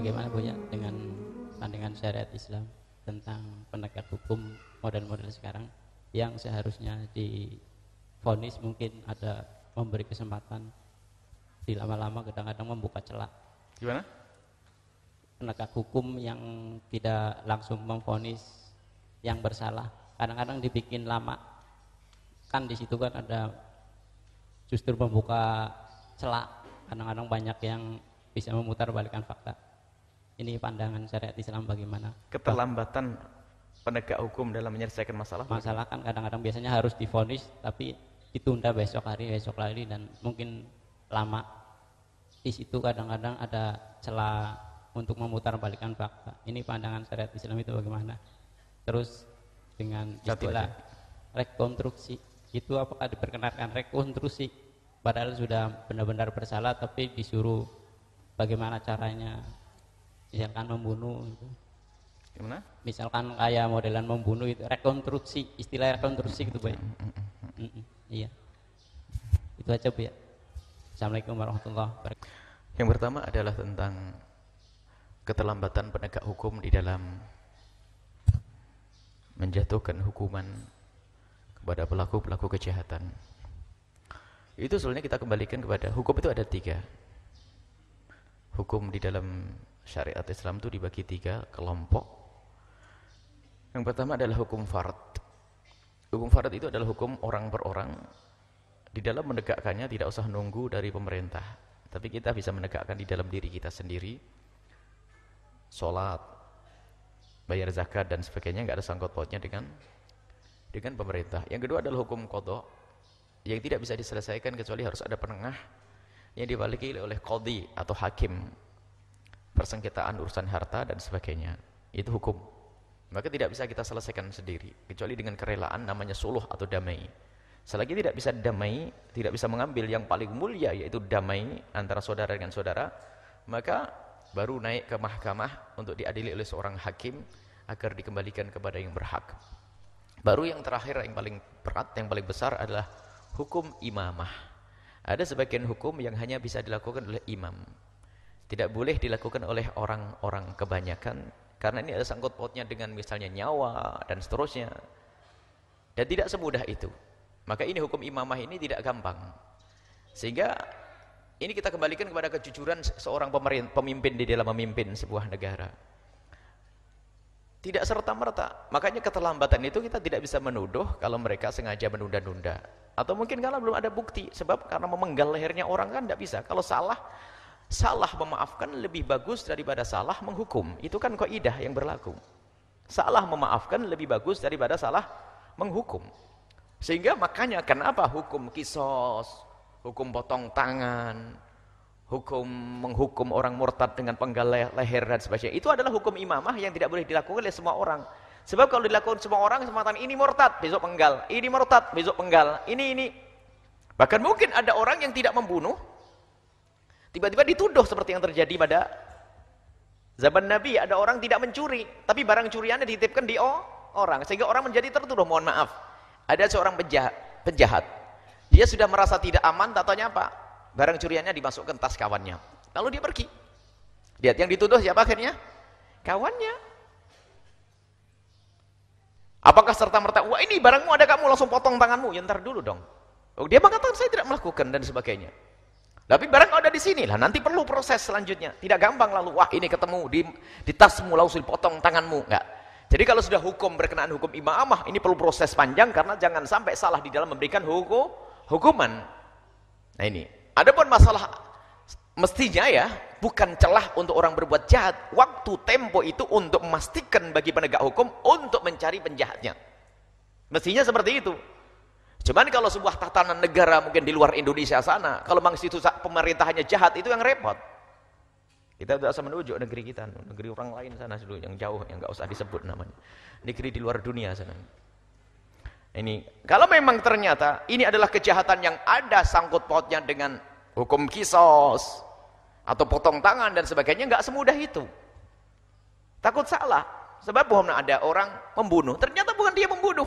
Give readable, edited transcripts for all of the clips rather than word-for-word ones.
bagaimana Bu ya dengan pandangan syariat Islam tentang penegak hukum model-model sekarang yang seharusnya divonis mungkin ada memberi kesempatan, di lama-lama kadang-kadang membuka celah. Gimana? Penegak hukum yang tidak langsung memvonis yang bersalah, kadang-kadang dibikin lama, kan di situ kan ada justru membuka celah, kadang-kadang banyak yang bisa memutarbalikkan fakta. Ini pandangan syariat Islam bagaimana? Keterlambatan penegak hukum dalam menyelesaikan masalah. Masalah kan kadang-kadang biasanya harus divonis tapi ditunda besok hari, besok lagi, dan mungkin lama. Di situ kadang-kadang ada celah untuk memutarbalikkan fakta. Ini pandangan syariat Islam itu bagaimana? Terus dengan istilah rekonstruksi, itu apakah diperkenankan rekonstruksi padahal sudah benar-benar bersalah tapi disuruh bagaimana caranya, misalkan membunuh itu. Gimana? Misalkan kayak modelan membunuh itu rekonstruksi, istilah rekonstruksi gitu Bu ya. Iya. Itu aja Bu ya. Assalamualaikum warahmatullahi wabarakatuh. Yang pertama adalah tentang keterlambatan penegak hukum di dalam menjatuhkan hukuman kepada pelaku-pelaku kejahatan. Itu sebenarnya kita kembalikan kepada hukum itu ada 3. Hukum di dalam syariat Islam itu dibagi 3 kelompok. Yang pertama adalah hukum fard. Hukum fard itu adalah hukum orang per orang. Di dalam menegakkannya tidak usah nunggu dari pemerintah, tapi kita bisa menegakkan di dalam diri kita sendiri. Sholat, bayar zakat dan sebagainya, nggak ada sangkut pautnya dengan pemerintah. Yang kedua adalah hukum qadha, yang tidak bisa diselesaikan kecuali harus ada penengah yang diwakili oleh qadhi atau hakim, persengketaan urusan harta dan sebagainya. Itu hukum, maka tidak bisa kita selesaikan sendiri kecuali dengan kerelaan, namanya suluh atau damai. Selagi tidak bisa damai, tidak bisa mengambil yang paling mulia yaitu damai antara saudara dengan saudara, maka baru naik ke mahkamah untuk diadili oleh seorang hakim agar dikembalikan kepada yang berhak. Baru yang terakhir, yang paling berat, yang paling besar adalah hukum imamah. Ada sebagian hukum yang hanya bisa dilakukan oleh imam, tidak boleh dilakukan oleh orang-orang kebanyakan, karena ini ada sangkut pautnya dengan misalnya nyawa dan seterusnya, dan tidak semudah itu. Maka ini hukum imamah ini tidak gampang, sehingga ini kita kembalikan kepada kejujuran seorang pemimpin di dalam memimpin sebuah negara. Tidak serta-merta, makanya keterlambatan itu kita tidak bisa menuduh kalau mereka sengaja menunda-nunda, atau mungkin karena belum ada bukti. Sebab karena memenggal lehernya orang kan tidak bisa. Kalau salah memaafkan lebih bagus daripada salah menghukum. Itu kan kaidah yang berlaku. Salah memaafkan lebih bagus daripada salah menghukum. Sehingga makanya kenapa hukum qisas, hukum potong tangan, hukum menghukum orang murtad dengan penggal leher dan sebagainya, itu adalah hukum imamah yang tidak boleh dilakukan oleh semua orang. Sebab kalau dilakukan semua orang, semacam ini murtad, besok penggal, ini murtad, besok penggal, ini. Bahkan mungkin ada orang yang tidak membunuh, tiba-tiba dituduh seperti yang terjadi pada zaman Nabi. Ada orang tidak mencuri, tapi barang curiannya dititipkan di orang, sehingga orang menjadi tertuduh. Mohon maaf, ada seorang penjahat, dia sudah merasa tidak aman, tatanya apa? Barang curiannya dimasukkan tas kawannya, lalu dia pergi. Lihat, yang dituduh siapa akhirnya? Kawannya. Apakah serta-merta, wah ini barangmu ada, kamu langsung potong tanganmu? Ya ntar dulu dong. Oh, dia mengatakan saya tidak melakukan dan sebagainya. Tapi barang ada di sini lah, nanti perlu proses selanjutnya. Tidak gampang lalu, wah ini ketemu di tasmu langsung dipotong tanganmu, enggak. Jadi kalau sudah hukum berkenaan hukum imamah, ini perlu proses panjang, karena jangan sampai salah di dalam memberikan hukuman. Nah ini, adapun masalah mestinya ya, bukan celah untuk orang berbuat jahat. Waktu tempo itu untuk memastikan bagi penegak hukum untuk mencari penjahatnya. Mestinya seperti itu. Cuman kalau sebuah tatanan negara mungkin di luar Indonesia sana, kalau memang situ pemerintahannya jahat, itu yang repot. Kita tidak usah menuju negeri kita, negeri orang lain sana dulu, yang jauh, yang nggak usah disebut namanya. Negeri di luar dunia sana. Ini, kalau memang ternyata ini adalah kejahatan yang ada sangkut pautnya dengan hukum qisas atau potong tangan dan sebagainya, nggak semudah itu. Takut salah, sebab ada orang membunuh, ternyata bukan dia membunuh.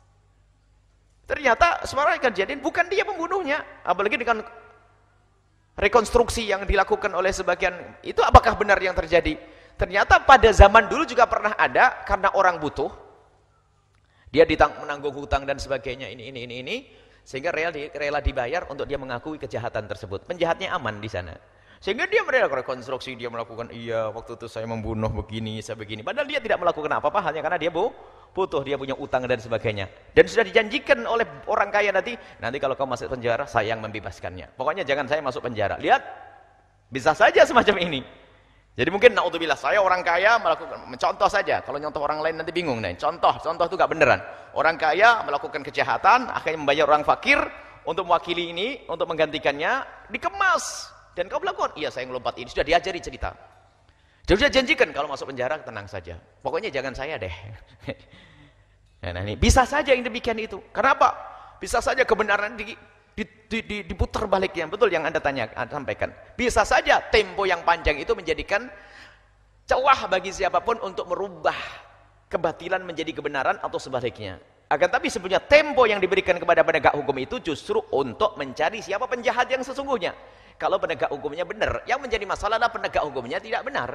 Ternyata sebenarnya kejadian bukan dia pembunuhnya, apalagi dengan rekonstruksi yang dilakukan oleh sebagian, itu apakah benar yang terjadi? Ternyata pada zaman dulu juga pernah ada, karena orang butuh, dia menanggung hutang dan sebagainya, ini, sehingga rela dibayar untuk dia mengakui kejahatan tersebut. Penjahatnya aman di sana. Sehingga dia melakukan rekonstruksi, dia melakukan, iya waktu itu saya membunuh begini, saya begini. Padahal dia tidak melakukan apa-apa, hanya karena dia butuh, dia punya utang dan sebagainya. Dan sudah dijanjikan oleh orang kaya nanti kalau kau masuk penjara, saya yang membebaskannya. Pokoknya jangan saya masuk penjara. Lihat, bisa saja semacam ini. Jadi mungkin, naudzubillah, saya orang kaya melakukan, mencontoh saja. Kalau nyontoh orang lain nanti bingung nih. Contoh itu gak beneran. Orang kaya melakukan kejahatan, akhirnya membayar orang fakir untuk mewakili ini, untuk menggantikannya, dikemas. Dan kau melakukan, iya saya ngelompat ini, sudah diajari cerita. Dia sudah janjikan kalau masuk penjara tenang saja. Pokoknya jangan saya deh. Nah ini bisa saja yang demikian itu. Kenapa? Bisa saja kebenaran diputar baliknya. Betul yang Anda sampaikan. Bisa saja tempo yang panjang itu menjadikan celah bagi siapapun untuk merubah kebatilan menjadi kebenaran atau sebaliknya. Akan tapi sebenarnya tempo yang diberikan kepada penegak hukum itu justru untuk mencari siapa penjahat yang sesungguhnya. Kalau penegak hukumnya benar, yang menjadi masalah adalah penegak hukumnya tidak benar.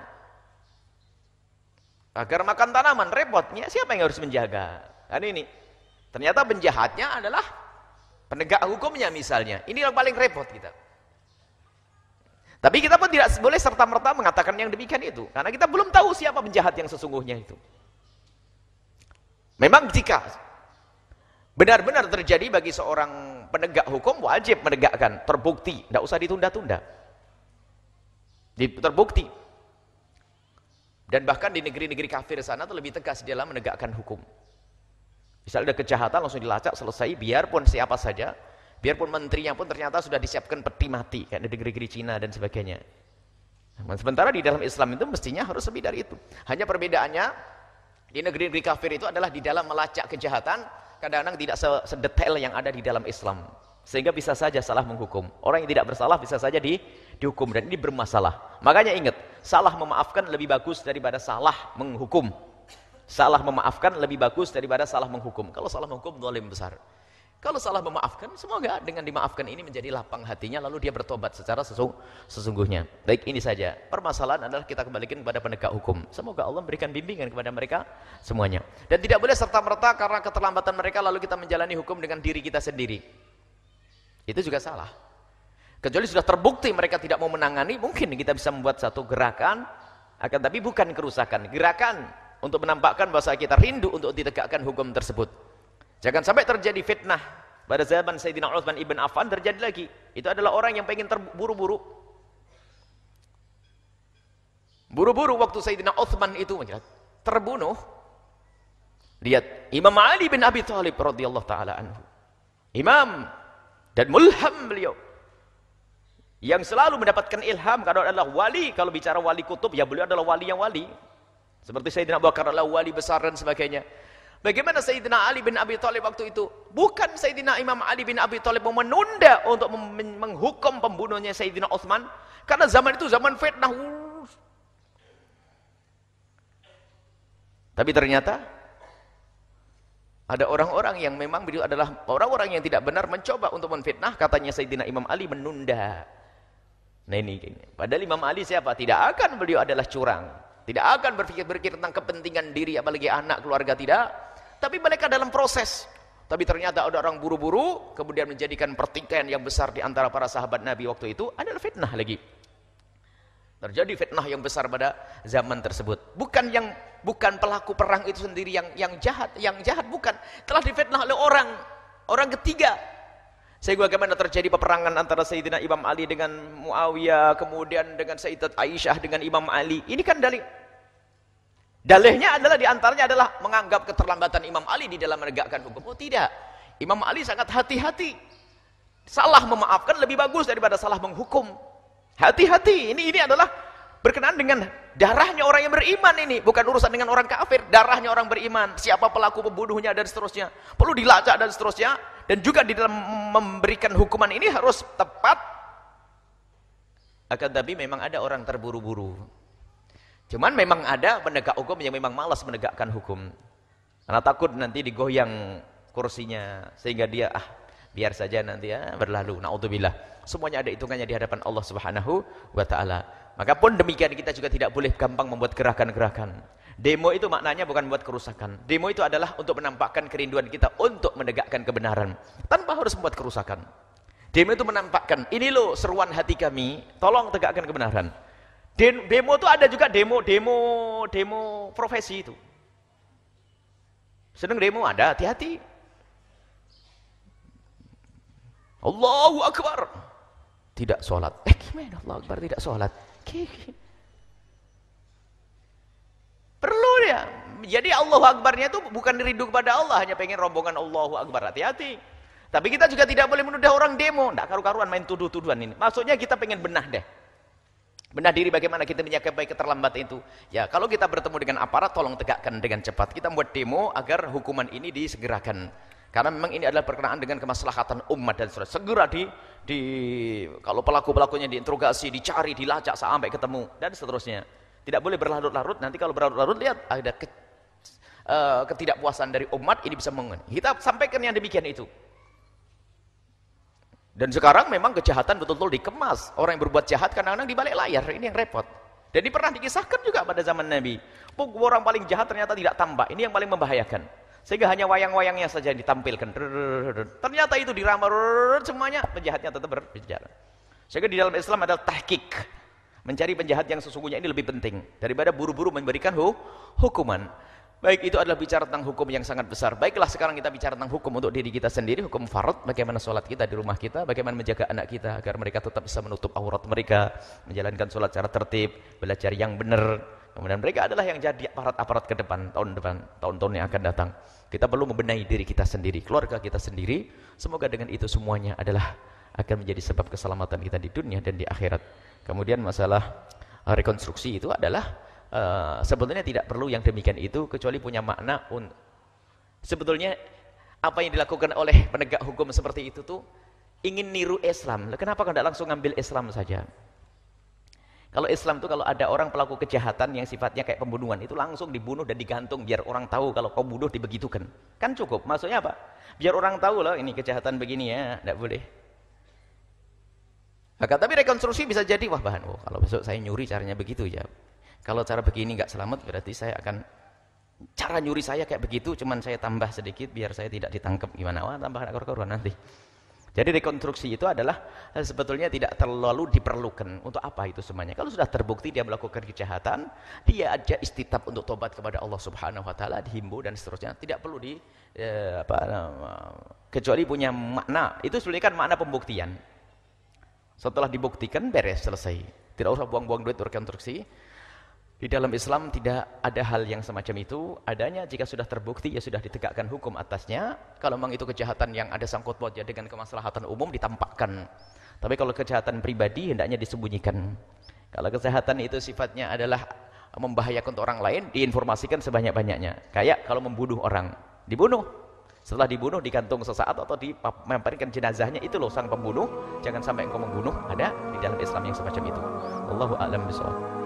Agar makan tanaman, repotnya siapa yang harus menjaga? Kan ini. Ternyata penjahatnya adalah penegak hukumnya misalnya. Ini yang paling repot kita. Tapi kita pun tidak boleh serta-merta mengatakan yang demikian itu. Karena kita belum tahu siapa penjahat yang sesungguhnya itu. Memang jika benar-benar terjadi bagi seorang penegak hukum, wajib menegakkan, terbukti, tidak usah ditunda-tunda. Terbukti. Dan bahkan di negeri-negeri kafir sana itu lebih tegas dalam menegakkan hukum. Misalnya ada kejahatan langsung dilacak, selesai, biarpun siapa saja, biarpun menterinya pun ternyata sudah disiapkan peti mati, kayak di negeri-negeri Cina dan sebagainya. Sementara di dalam Islam itu mestinya harus lebih dari itu. Hanya perbedaannya, di negeri-negeri kafir itu adalah di dalam melacak kejahatan, kadang-kadang tidak sedetail yang ada di dalam Islam, sehingga bisa saja salah menghukum. Orang yang tidak bersalah bisa saja dihukum, dan ini bermasalah. Makanya ingat, salah memaafkan lebih bagus daripada salah menghukum. Salah memaafkan lebih bagus daripada salah menghukum. Kalau salah menghukum, zalim besar. Kalau salah memaafkan, semoga dengan dimaafkan ini menjadi lapang hatinya, lalu dia bertobat secara sesungguhnya. Baik, ini saja. Permasalahan adalah kita kembalikan kepada penegak hukum. Semoga Allah memberikan bimbingan kepada mereka semuanya. Dan tidak boleh serta-merta karena keterlambatan mereka lalu kita menjalani hukum dengan diri kita sendiri. Itu juga salah. Kecuali sudah terbukti mereka tidak mau menangani, mungkin kita bisa membuat satu gerakan, akan tapi bukan kerusakan. Gerakan untuk menampakkan bahwa kita rindu untuk ditegakkan hukum tersebut. Jangan sampai terjadi fitnah. Pada zaman Sayyidina Utsman ibn Affan terjadi lagi. Itu adalah orang yang pengen terburu-buru. Buru-buru waktu Sayyidina Utsman itu terbunuh. Lihat, Imam Ali bin Abi Thalib radhiyallahu taala anhu. Imam dan mulham beliau. Yang selalu mendapatkan ilham kalau adalah wali, kalau bicara wali kutub, ya beliau adalah wali yang wali. Seperti Sayyidina Abu Bakar adalah wali besar dan sebagainya. Bagaimana Sayyidina Ali bin Abi Thalib waktu itu? Bukan Sayyidina Imam Ali bin Abi Thalib mau menunda untuk menghukum pembunuhnya Sayyidina Utsman, karena zaman itu zaman fitnah. Tapi ternyata ada orang-orang yang memang beliau adalah orang-orang yang tidak benar mencoba untuk menfitnah, katanya Sayyidina Imam Ali menunda. Nah ini, padahal Imam Ali siapa? Tidak akan beliau adalah curang. Tidak akan berpikir tentang kepentingan diri, apalagi anak, keluarga, tidak. Tapi mereka dalam proses. Tapi ternyata ada orang buru-buru, kemudian menjadikan pertikaian yang besar di antara para sahabat Nabi waktu itu, adalah fitnah lagi. Terjadi fitnah yang besar pada zaman tersebut. Bukan pelaku perang itu sendiri yang jahat bukan. Telah difitnah oleh orang ketiga. Sehingga bagaimana terjadi peperangan antara Sayyidina Imam Ali dengan Muawiyah, kemudian dengan Sayyidat Aisyah dengan Imam Ali. Ini kan dalihnya adalah diantaranya adalah menganggap keterlambatan Imam Ali di dalam menegakkan hukum. Oh tidak, Imam Ali sangat hati-hati. Salah memaafkan lebih bagus daripada salah menghukum. Hati-hati, ini adalah berkenaan dengan darahnya orang yang beriman ini, bukan urusan dengan orang kafir. Darahnya orang beriman, siapa pelaku pembunuhnya dan seterusnya, perlu dilacak dan seterusnya. Dan juga di dalam memberikan hukuman ini harus tepat. Akan tapi memang ada orang terburu-buru. Cuman memang ada penegak hukum yang memang malas menegakkan hukum, karena takut nanti digoyang kursinya, sehingga dia biar saja nanti ya berlalu. Naudzubillah. Semuanya ada hitungannya di hadapan Allah Subhanahu wa taala. Maka pun demikian kita juga tidak boleh gampang membuat gerakan-gerakan. Demo itu maknanya bukan membuat kerusakan. Demo itu adalah untuk menampakkan kerinduan kita untuk menegakkan kebenaran tanpa harus membuat kerusakan. Demo itu menampakkan, ini loh seruan hati kami, tolong tegakkan kebenaran. Demo itu ada juga demo profesi itu. Sedang demo ada, hati-hati. Allahu Akbar. Tidak sholat. Gimana Allahu Akbar tidak sholat? Perlu ya. Jadi Allahu Akbarnya itu bukan rindu kepada Allah, hanya pengen rombongan Allahu Akbar. Hati-hati. Tapi kita juga tidak boleh menuduh orang demo. Tidak karu-karuan main tuduh-tuduhan ini. Maksudnya kita pengen benah deh. Benar diri bagaimana kita menyikapi keterlambatan itu. Ya, kalau kita bertemu dengan aparat, tolong tegakkan dengan cepat. Kita membuat demo agar hukuman ini disegerakan. Karena memang ini adalah berkenaan dengan kemaslahatan umat dan saudara. Segera kalau pelaku-pelakunya diinterogasi, dicari, dilacak sampai ketemu dan seterusnya. Tidak boleh berlarut-larut. Nanti kalau berlarut-larut lihat ada ketidakpuasan dari umat, ini bisa kita sampaikan yang demikian itu. Dan sekarang memang kejahatan betul-betul dikemas. Orang yang berbuat jahat kadang-kadang di balik layar. Ini yang repot. Dan ini pernah dikisahkan juga pada zaman Nabi. Orang paling jahat ternyata tidak tampak. Ini yang paling membahayakan. Sehingga hanya wayang-wayangnya saja ditampilkan. Ternyata itu diramar semuanya, penjahatnya tetap berbicara. Sehingga di dalam Islam ada tahqiq. Mencari penjahat yang sesungguhnya ini lebih penting daripada buru-buru memberikan hukuman. Baik, itu adalah bicara tentang hukum yang sangat besar. Baiklah, sekarang kita bicara tentang hukum untuk diri kita sendiri, hukum fard, bagaimana sholat kita di rumah kita, bagaimana menjaga anak kita agar mereka tetap bisa menutup aurat mereka, menjalankan sholat secara tertib, belajar yang benar. Kemudian mereka adalah yang jadi aparat-aparat ke depan, tahun-tahun yang akan datang. Kita perlu membenahi diri kita sendiri, keluarga kita sendiri. Semoga dengan itu semuanya adalah akan menjadi sebab keselamatan kita di dunia dan di akhirat. Kemudian masalah rekonstruksi itu adalah sebetulnya tidak perlu yang demikian itu, kecuali punya makna. Sebetulnya apa yang dilakukan oleh penegak hukum seperti itu tuh ingin niru Islam. Kenapa tidak langsung ngambil Islam saja? Kalau Islam tuh kalau ada orang pelaku kejahatan yang sifatnya kayak pembunuhan, itu langsung dibunuh dan digantung biar orang tahu kalau kau bunuh dibegitukan. Kan cukup. Maksudnya apa? Biar orang tahu loh ini kejahatan begini ya, tidak boleh. Maka tapi rekonstruksi bisa jadi wah bahan. Oh, kalau besok saya nyuri caranya begitu ya. Kalau cara begini nggak selamat, berarti saya akan cara nyuri saya kayak begitu, cuman saya tambah sedikit biar saya tidak ditangkap. Gimana? Wah, tambah korban nanti. Jadi rekonstruksi itu adalah sebetulnya tidak terlalu diperlukan. Untuk apa itu semuanya? Kalau sudah terbukti dia melakukan kejahatan, dia aja istitab untuk tobat kepada Allah Subhanahu wa taala, dihimbau dan seterusnya. Tidak perlu kecuali punya makna. Itu sebenarnya kan makna pembuktian. Setelah dibuktikan beres, selesai. Tidak usah buang-buang duit rekonstruksi. Di dalam Islam tidak ada hal yang semacam itu. Adanya jika sudah terbukti ya sudah ditegakkan hukum atasnya. Kalau memang itu kejahatan yang ada sangkut pautnya dengan kemaslahatan umum ditampakkan. Tapi kalau kejahatan pribadi hendaknya disembunyikan. Kalau kejahatan itu sifatnya adalah membahayakan untuk orang lain, diinformasikan sebanyak-banyaknya. Kayak kalau membunuh orang, dibunuh. Setelah dibunuh digantung sesaat atau dimampirkan jenazahnya, itu loh sang pembunuh. Jangan sampai engkau membunuh. Ada di dalam Islam yang semacam itu. Wallahu a'lam bishawab.